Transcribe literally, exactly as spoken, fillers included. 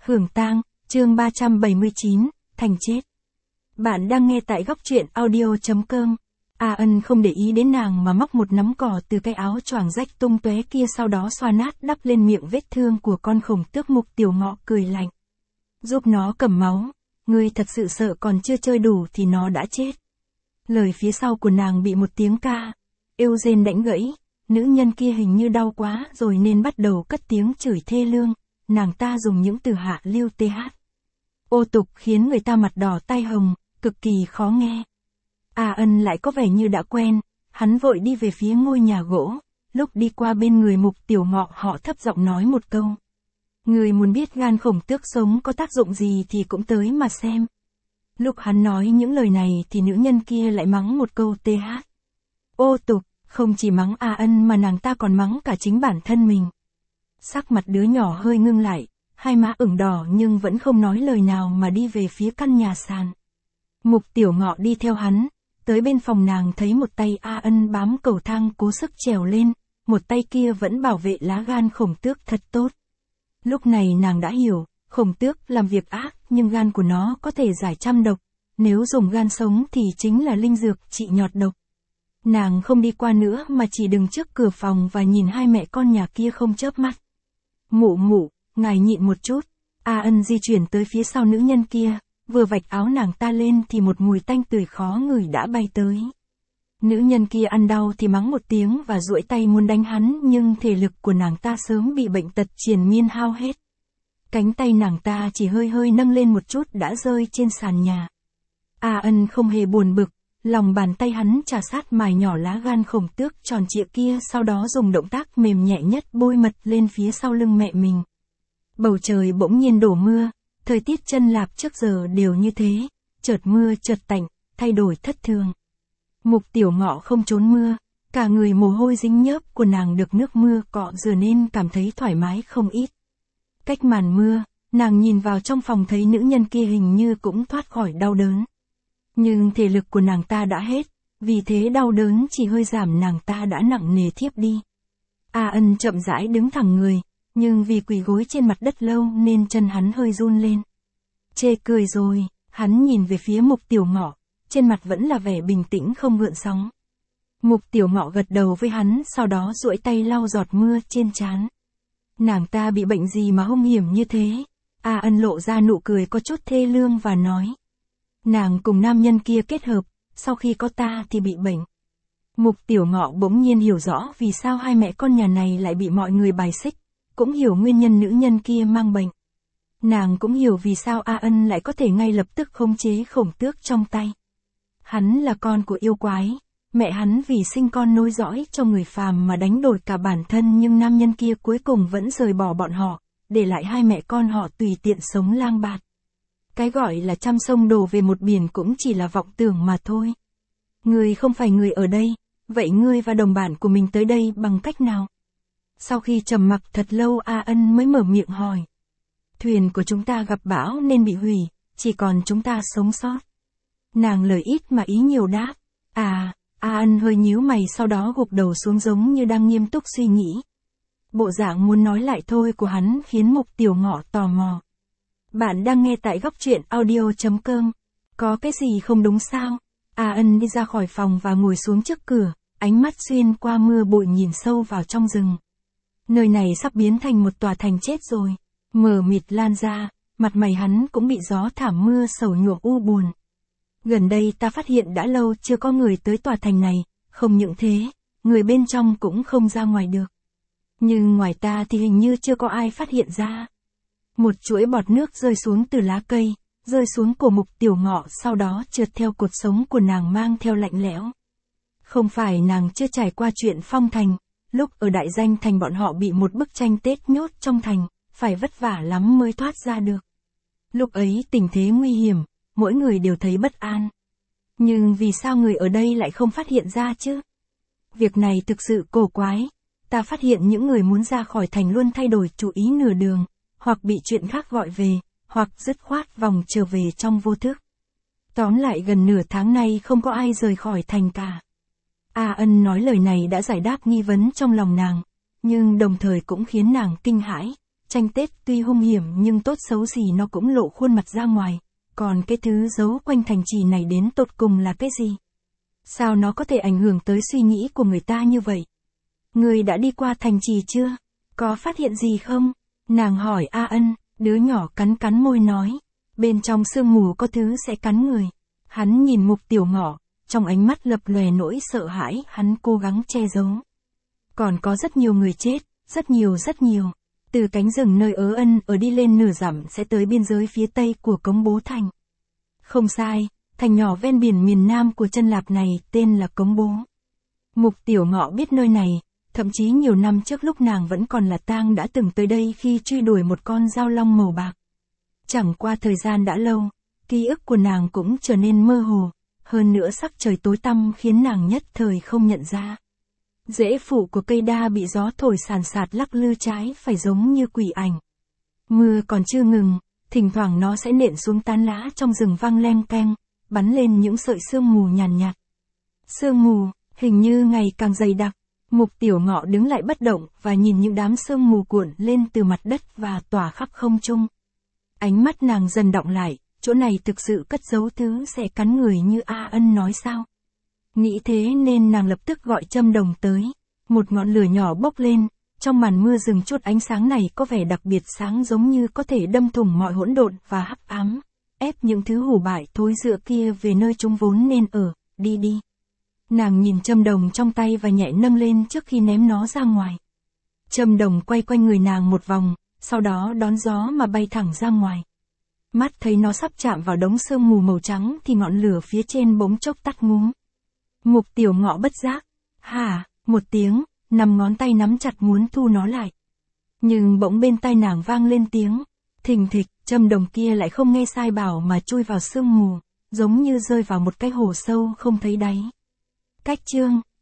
Hưởng tang, chương ba trăm bảy mươi chín, Thành chết. Bạn đang nghe tại góc truyện audio chấm com. A Ân không để ý đến nàng mà móc một nắm cỏ từ cái áo choàng rách tung tóe kia, sau đó xoa nát đắp lên miệng vết thương của con khổng tước. Mục Tiểu Ngọ cười lạnh. Giúp nó cầm máu, ngươi thật sự sợ còn chưa chơi đủ thì nó đã chết. Lời phía sau của nàng bị một tiếng ca êu rên đánh gãy. Nữ nhân kia hình như đau quá rồi nên bắt đầu cất tiếng chửi thê lương. Nàng ta dùng những từ hạ lưu th ô tục khiến người ta mặt đỏ tai hồng, cực kỳ khó nghe. A Ân lại có vẻ như đã quen, hắn vội đi về phía ngôi nhà gỗ. Lúc đi qua bên người Mục Tiểu Ngọ, họ thấp giọng nói một câu. Người muốn biết gan khổng tước sống có tác dụng gì thì cũng tới mà xem. Lúc hắn nói những lời này thì nữ nhân kia lại mắng một câu th ô tục, không chỉ mắng A Ân mà nàng ta còn mắng cả chính bản thân mình. Sắc mặt đứa nhỏ hơi ngưng lại, hai má ửng đỏ nhưng vẫn không nói lời nào mà đi về phía căn nhà sàn. Mục Tiểu Ngọ đi theo hắn, tới bên phòng nàng thấy một tay A Ân bám cầu thang cố sức trèo lên, một tay kia vẫn bảo vệ lá gan khổng tước thật tốt. Lúc này nàng đã hiểu, khổng tước làm việc ác nhưng gan của nó có thể giải trăm độc, nếu dùng gan sống thì chính là linh dược trị nhọt độc. Nàng không đi qua nữa mà chỉ đứng trước cửa phòng và nhìn hai mẹ con nhà kia không chớp mắt. Mụ mụ, ngài nhịn một chút. A Ân di chuyển tới phía sau nữ nhân kia, vừa vạch áo nàng ta lên thì một mùi tanh tưởi khó ngửi đã bay tới. Nữ nhân kia ăn đau thì mắng một tiếng và duỗi tay muốn đánh hắn, nhưng thể lực của nàng ta sớm bị bệnh tật triền miên hao hết. Cánh tay nàng ta chỉ hơi hơi nâng lên một chút đã rơi trên sàn nhà. A Ân không hề buồn bực, lòng bàn tay hắn trà sát mài nhỏ lá gan khổng tước tròn trịa kia, sau đó dùng động tác mềm nhẹ nhất bôi mật lên phía sau lưng mẹ mình. Bầu trời bỗng nhiên đổ mưa, thời tiết Chân Lạp trước giờ đều như thế, chợt mưa chợt tạnh, thay đổi thất thường. Mục Tiểu Ngọ không trốn mưa, cả người mồ hôi dính nhớp của nàng được nước mưa cọ rửa nên cảm thấy thoải mái không ít. Cách màn mưa, nàng nhìn vào trong phòng thấy nữ nhân kia hình như cũng thoát khỏi đau đớn. Nhưng thể lực của nàng ta đã hết, vì thế đau đớn chỉ hơi giảm, nàng ta đã nặng nề thiếp đi. A Ân chậm rãi đứng thẳng người, nhưng vì quỳ gối trên mặt đất lâu nên chân hắn hơi run lên. Chê cười rồi, hắn nhìn về phía Mục Tiểu Ngọ, trên mặt vẫn là vẻ bình tĩnh không gợn sóng. Mục Tiểu Ngọ gật đầu với hắn, sau đó duỗi tay lau giọt mưa trên trán. Nàng ta bị bệnh gì mà hung hiểm như thế? A Ân lộ ra nụ cười có chút thê lương và nói. Nàng cùng nam nhân kia kết hợp, sau khi có ta thì bị bệnh. Mục Tiểu Ngọ bỗng nhiên hiểu rõ vì sao hai mẹ con nhà này lại bị mọi người bài xích, cũng hiểu nguyên nhân nữ nhân kia mang bệnh. Nàng cũng hiểu vì sao A Ân lại có thể ngay lập tức khống chế khổng tước trong tay. Hắn là con của yêu quái, mẹ hắn vì sinh con nối dõi cho người phàm mà đánh đổi cả bản thân, nhưng nam nhân kia cuối cùng vẫn rời bỏ bọn họ, để lại hai mẹ con họ tùy tiện sống lang bạt. Cái gọi là trăm sông đổ về một biển cũng chỉ là vọng tưởng mà thôi. Ngươi không phải người ở đây, vậy ngươi và đồng bạn của mình tới đây bằng cách nào? Sau khi trầm mặc thật lâu, A Ân mới mở miệng hỏi. Thuyền của chúng ta gặp bão nên bị hủy, chỉ còn chúng ta sống sót. Nàng lời ít mà ý nhiều đáp. À, A Ân hơi nhíu mày, sau đó gục đầu xuống giống như đang nghiêm túc suy nghĩ. Bộ dạng muốn nói lại thôi của hắn khiến Mục Tiểu Ngọ tò mò. Bạn đang nghe tại góc truyện audio chấm com. Có cái gì không đúng sao? A Ân đi ra khỏi phòng và ngồi xuống trước cửa, ánh mắt xuyên qua mưa bụi nhìn sâu vào trong rừng. Nơi này sắp biến thành một tòa thành chết rồi. Mờ mịt lan ra, mặt mày hắn cũng bị gió thảm mưa sầu nhuộm u buồn. Gần đây ta phát hiện đã lâu chưa có người tới tòa thành này, không những thế, người bên trong cũng không ra ngoài được. Nhưng ngoài ta thì hình như chưa có ai phát hiện ra. Một chuỗi bọt nước rơi xuống từ lá cây, rơi xuống cổ Mục Tiểu Ngọ, sau đó trượt theo cột sống của nàng mang theo lạnh lẽo. Không phải nàng chưa trải qua chuyện phong thành, lúc ở Đại Danh Thành bọn họ bị một bức tranh Tết nhốt trong thành, phải vất vả lắm mới thoát ra được. Lúc ấy tình thế nguy hiểm, mỗi người đều thấy bất an. Nhưng vì sao người ở đây lại không phát hiện ra chứ? Việc này thực sự cổ quái. Ta phát hiện những người muốn ra khỏi thành luôn thay đổi chủ ý nửa đường, hoặc bị chuyện khác gọi về, hoặc dứt khoát vòng trở về trong vô thức. Tóm lại gần nửa tháng nay không có ai rời khỏi thành cả. A Ân nói lời này đã giải đáp nghi vấn trong lòng nàng, nhưng đồng thời cũng khiến nàng kinh hãi. Tranh Tết tuy hung hiểm nhưng tốt xấu gì nó cũng lộ khuôn mặt ra ngoài, còn cái thứ giấu quanh thành trì này đến tột cùng là cái gì? Sao nó có thể ảnh hưởng tới suy nghĩ của người ta như vậy? Người đã đi qua thành trì chưa? Có phát hiện gì không? Nàng hỏi A Ân, đứa nhỏ cắn cắn môi nói. Bên trong sương mù có thứ sẽ cắn người. Hắn nhìn Mục Tiểu Ngọ, trong ánh mắt lập lòe nỗi sợ hãi, hắn cố gắng che giấu. Còn có rất nhiều người chết, rất nhiều rất nhiều. Từ cánh rừng nơi Ớ Ân ở đi lên nửa dặm sẽ tới biên giới phía tây của Cống Bố Thành. Không sai, thành nhỏ ven biển miền nam của Chân Lạp này tên là Cống Bố. Mục Tiểu Ngọ biết nơi này, thậm chí nhiều năm trước lúc nàng vẫn còn là tang đã từng tới đây khi truy đuổi một con dao long màu bạc. Chẳng qua thời gian đã lâu, ký ức của nàng cũng trở nên mơ hồ, hơn nữa sắc trời tối tăm khiến nàng nhất thời không nhận ra. Rễ phụ của cây đa bị gió thổi sàn sạt lắc lư trái phải giống như quỷ ảnh. Mưa còn chưa ngừng, thỉnh thoảng nó sẽ nện xuống tán lá trong rừng vang leng keng, bắn lên những sợi sương mù nhàn nhạt. Sương mù, hình như ngày càng dày đặc. Mục Tiểu Ngọ đứng lại bất động và nhìn những đám sương mù cuộn lên từ mặt đất và tỏa khắp không trung. Ánh mắt nàng dần đọng lại, chỗ này thực sự cất giấu thứ sẽ cắn người như A Ân nói sao? Nghĩ thế nên nàng lập tức gọi Châm Đồng tới. Một ngọn lửa nhỏ bốc lên, trong màn mưa rừng chút ánh sáng này có vẻ đặc biệt sáng giống như có thể đâm thủng mọi hỗn độn và hắc ám, ép những thứ hủ bại thối rữa kia về nơi chúng vốn nên ở, đi đi. Nàng nhìn châm đồng trong tay và nhẹ nâng lên trước khi ném nó ra ngoài. Châm đồng quay quanh người nàng một vòng, sau đó đón gió mà bay thẳng ra ngoài. Mắt thấy nó sắp chạm vào đống sương mù màu trắng thì ngọn lửa phía trên bỗng chốc tắt ngúm. Mục Tiểu Ngọ bất giác, hả, một tiếng, nằm ngón tay nắm chặt muốn thu nó lại. Nhưng bỗng bên tai nàng vang lên tiếng, thình thịch, châm đồng kia lại không nghe sai bảo mà chui vào sương mù, giống như rơi vào một cái hồ sâu không thấy đáy. Cách chương